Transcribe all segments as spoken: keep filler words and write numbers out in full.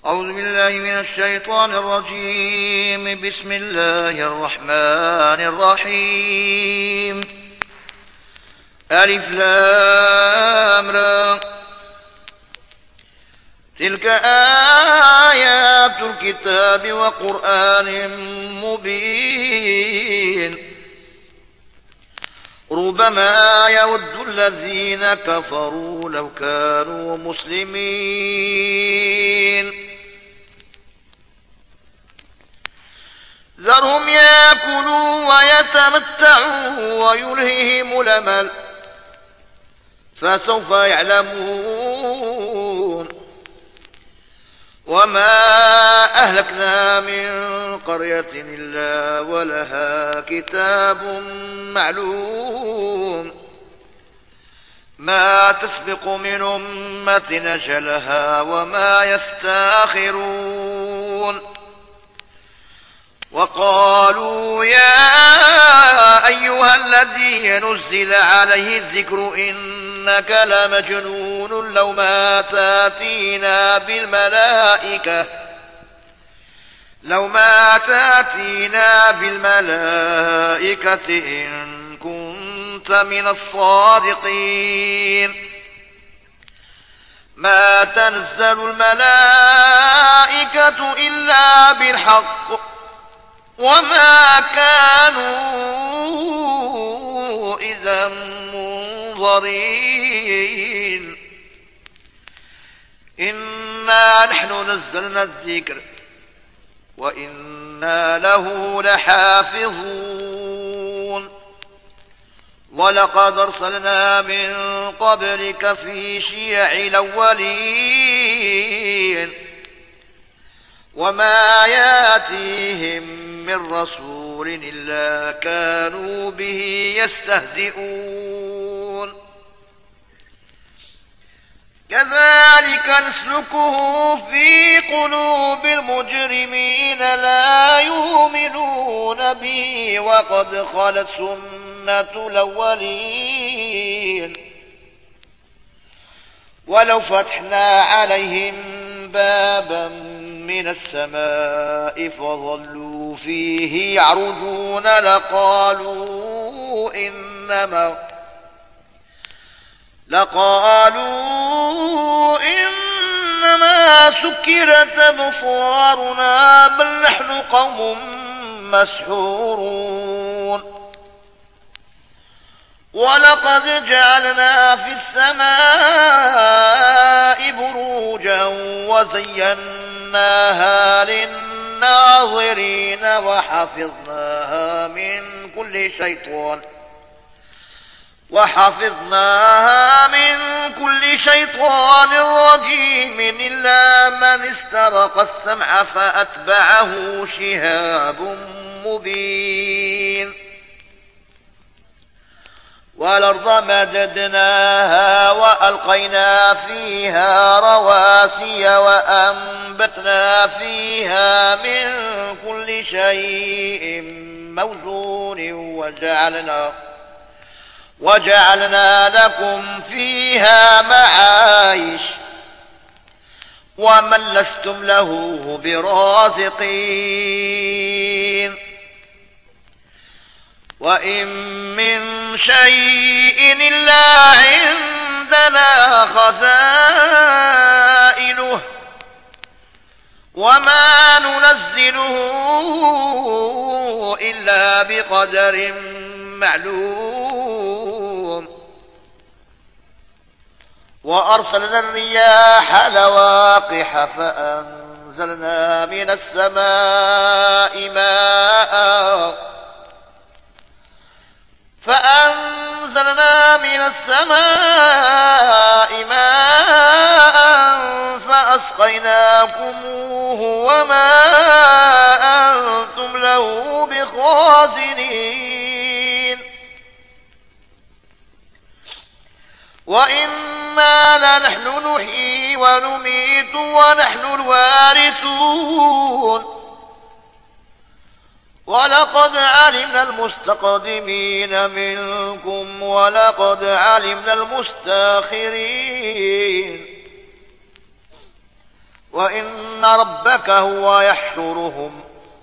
أعوذ بالله من الشيطان الرجيم. بسم الله الرحمن الرحيم. ألف لام را. تلك آيات الكتاب وقرآن مبين. ربما يود الذين كفروا لو كانوا مسلمين. ذرهم يأكلوا ويتمتعوا ويلههم الأمل فسوف يعلمون. وما أهلكنا من قرية إلا ولها كتاب معلوم ما تسبق من أمة أجلها وما يستاخرون. وقالوا يا أيها الذي نزل عليه الذكر إنك لمجنون لو ما تاتينا بالملائكة لو ما تاتينا بالملائكة إن كنت من الصادقين. ما تنزل الملائكة إلا بالحق وما كانوا إذا منظرين. إنا نحن نزلنا الذكر وإنا له لحافظون. ولقد أرسلنا من قبلك في شيع الأولين وما ياتيهم من رسول إلا كانوا به يستهزئون. كذلك نسلكه في قلوب المجرمين لا يؤمنون به وقد خلت سنة الأولين. ولو فتحنا عليهم بابا من السماء فظلوا فيه يعرجون لقالوا إنما لقالوا إنما سكرت أبصارنا بل نحن قوم مسحورون. ولقد جعلنا في السماء بروجا وزيناها للناظرين وحفظناها من كل شيطان وحفظناها من كل شيطان رجيم إلا من استرق السمع فأتبعه شهاب مبين. والأرض مددناها وألقينا فيها رواسي وأنبتنا فيها من كل شيء موزون وجعلنا وجعلنا لكم فيها معايش ومن لستم له برازقين. وإن من شيء إلا عندنا خزائنه وما ننزله إلا بقدر معلوم. وأرسلنا الرياح لواقح فأنزلنا من السماء ماء فأنزلنا من السماء ماء فأسقيناكموه وما أنتم له بخازنين. وإنا لنحن نحيي ونميت ونحن الوارثون. ولقد علمنا المستقدمين منكم ولقد علمنا المستاخرين وإن ربك هو يحشرهم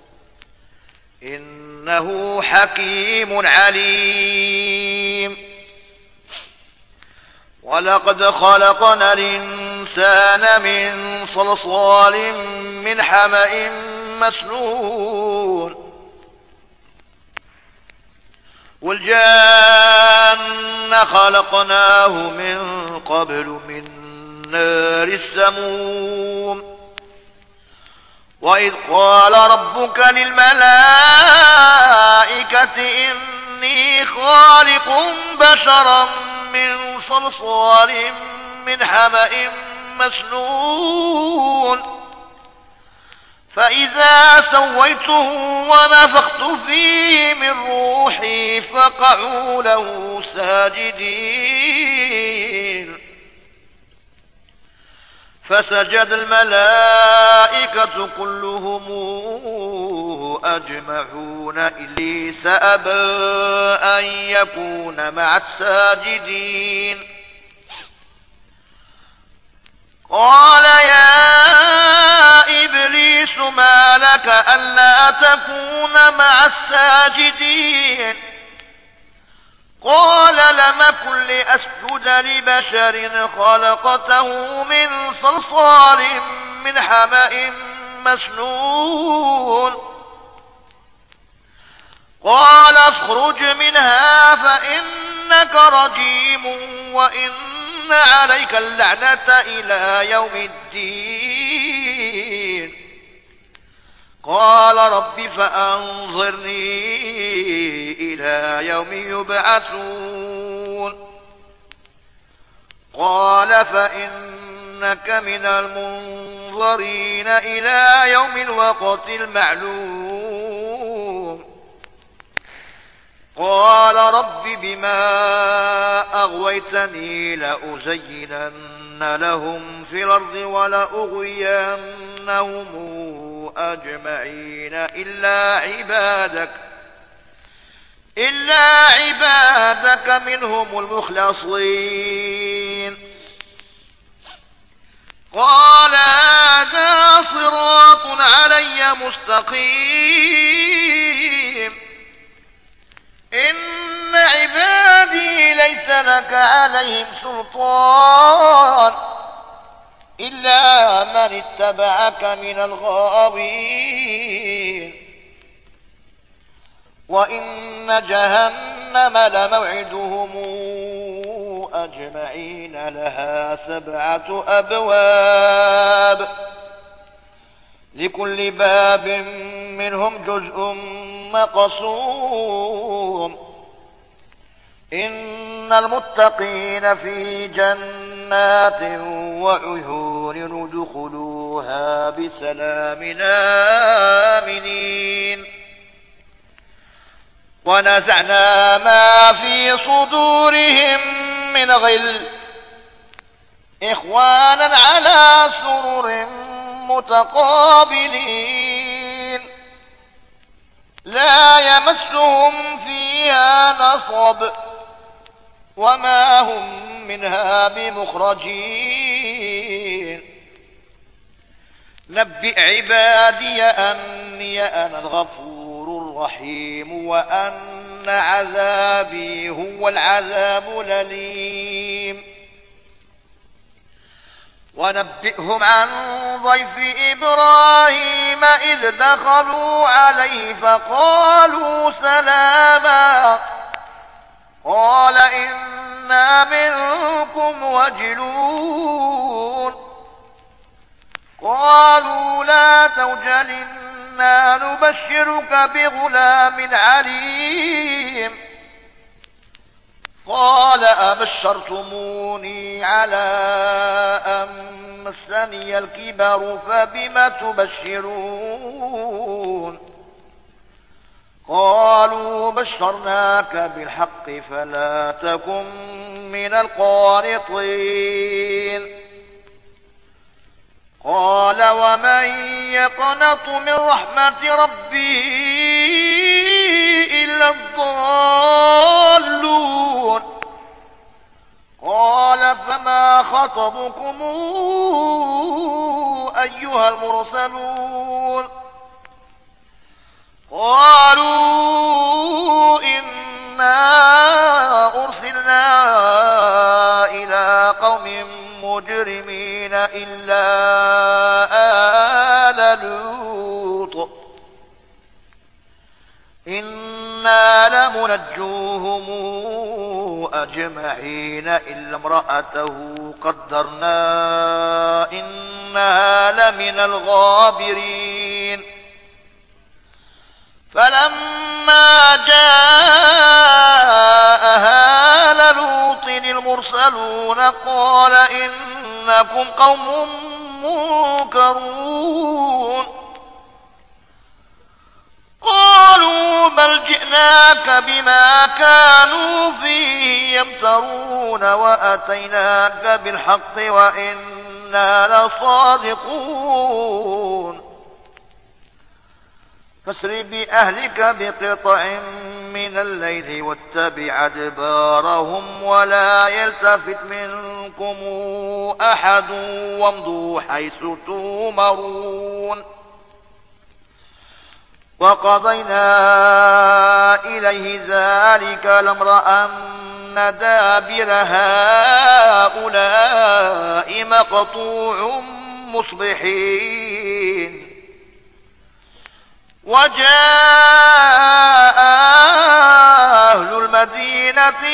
إنه حكيم عليم. ولقد خلقنا الإنسان من صلصال من حمأ مسنون والجان خلقناه من قبل من نار السموم. وإذ قال ربك للملائكة إني خالق بشرا من صلصال من حمأ مسنون فإذا سويته ونفخت فيه من روحي فقعوا له ساجدين فسجد الملائكة كلهم أجمعون إبليس أبى أن يكون مع الساجدين. قال يا إبليس ما لك ألا تكون مع الساجدين؟ قال لم أكن لأسجد لبشر خلقته من صلصال من حمأ مسنون. قال اخرج منها فإنك رجيم وإن عليك اللعنة إلى يوم الدين. قال رب فأنظرني إلى يوم يبعثون. قال فإنك من المنظرين إلى يوم الوقت المعلوم. قال رب بما أغويتني لأزينن لهم في الأرض ولأغوينهم أجمعين إلا عبادك إلا عبادك منهم المخلصين. قال هذا صراط علي مستقيم إن عبادي ليس لك عليهم سلطان إلا من اتبعك من الغاوين. وإن جهنم لموعدهم أجمعين لها سبعة أبواب لكل باب منهم جزء مقسوم. إن المتقين في جنات وعيون ادخلوها بسلام آمنين. ونزعنا ما في صدورهم من غل إخوانا على سرر متقابلين لا يمسهم فيها نصب وما هم منها بمخرجين. نبئ عبادي أني أنا الغفور الرحيم وأن عذابي هو العذاب الأليم. ونبئهم عن ضيف إبراهيم إذ دخلوا عليه فقالوا سلاما قال إنا منكم وجلون. قالوا لا توجل إنا نبشرك بغلام عليم. قال أبشرتموني على أن مسني الكبر فبم تبشرون. قالوا بشرناك بالحق فلا تكن من القانطين. قال ومن يقنط من رحمة ربه إلا الضالون. قال فما خطبكم أيها المرسلون قالوا إنا أرسلنا إلى قوم مجرمين إلا آل لوط إنا لمنجوهم أجمعين إلا امرأته قدرنا إنها لمن الغابرين فلما جاء آل لوط المرسلون قال إنكم قوم منكرون قالوا بل جئناك بما كانوا فيه يمترون وأتيناك بالحق وإنا لصادقون فاسر بأهلك بقطع من الليل واتبع أدبارهم ولا يلتفت منكم أحد وامضوا حيث تؤمرون وقضينا إليه ذلك الأمر أن دابر هؤلاء مقطوع مصبحين وجاء أهل المدينة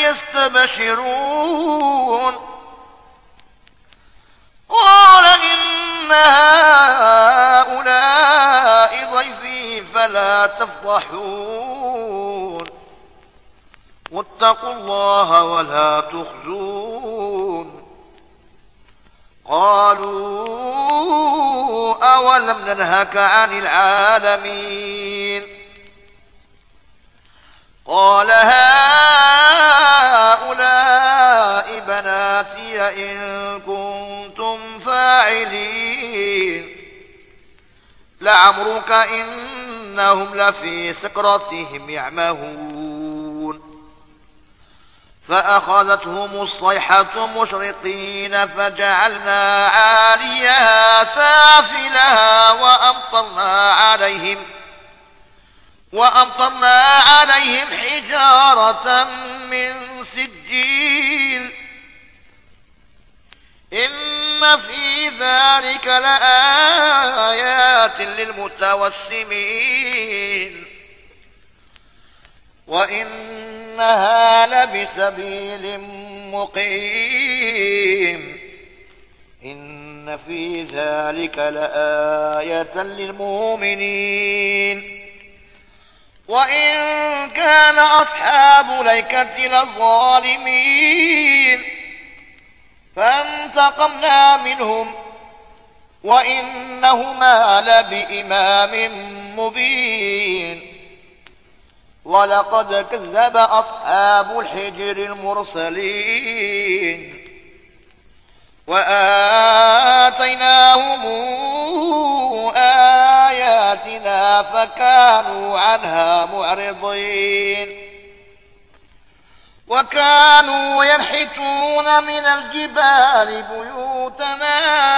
يستبشرون قال إن هؤلاء ضيفي فلا تفضحون واتقوا الله ولا تخزون قالوا أولم ننهك عن العالمين قال هؤلاء بناتي إن كنتم فاعلين لعمرك إنهم لفي سكرتهم يعمهون فأخذتهم الصيحة مشرقين فجعلنا عاليها سافلها وأمطرنا عليهم وأمطرنا عليهم حجارة من سجيل إن في ذلك لآيات للمتوسمين وإنها لبسبيل مقيم إن في ذلك لآية للمؤمنين وإن كان أصحاب ليكة لظالمين فانتقمنا منهم وإنهما لبإمام مبين ولقد كذب أصحاب الحجر المرسلين وآتيناهم آياتنا فكانوا عنها معرضين وكانوا ينحتون من الجبال بيوتنا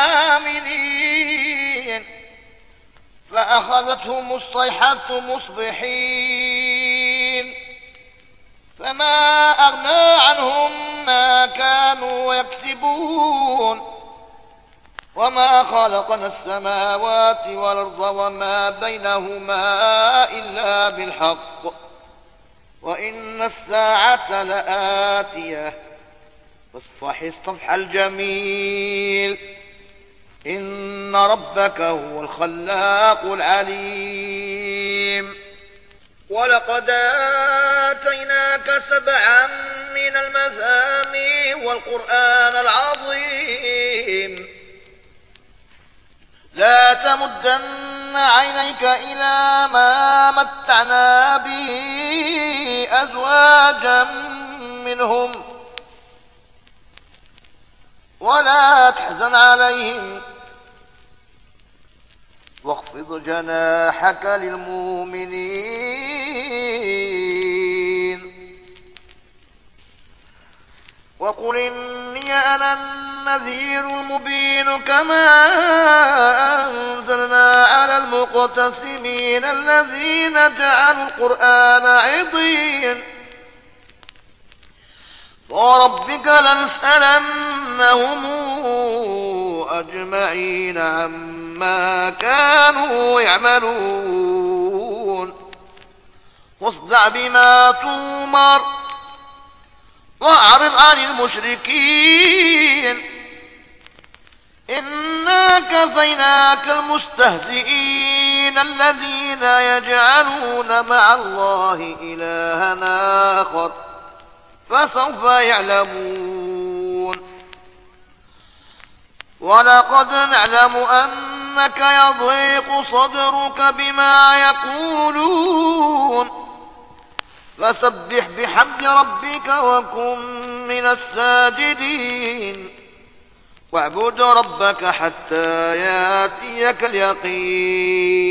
آمنين فأخذتهم الصيحة مصبحين فما أغنى عنهم ما كانوا يكسبون وما خلقنا السماوات والأرض وما بينهما إلا بالحق وإن الساعة لآتية فاصفح الصفح الجميل إن ربك هو الخلاق العليم ولقد آتيناك سبعا من المثاني والقرآن العظيم لا تمدن عينيك إلى ما متعنا به أزواجا منهم ولا تحزن عليهم واخفض جناحك للمؤمنين وقل إني أنا النذير المبين كما أنزلنا على المقتسمين الذين جعلوا القرآن عضين وربك لنسألنهم أجمعين عما كانوا يعملون واصدع بما تؤمر وأعرض عن المشركين إنا كفيناك المستهزئين الذين يجعلون مع الله إلها آخر فسوف يعلمون ولقد نعلم أنك يضيق صدرك بما يقولون فسبح بحمد ربك وكن من الساجدين واعبد ربك حتى ياتيك اليقين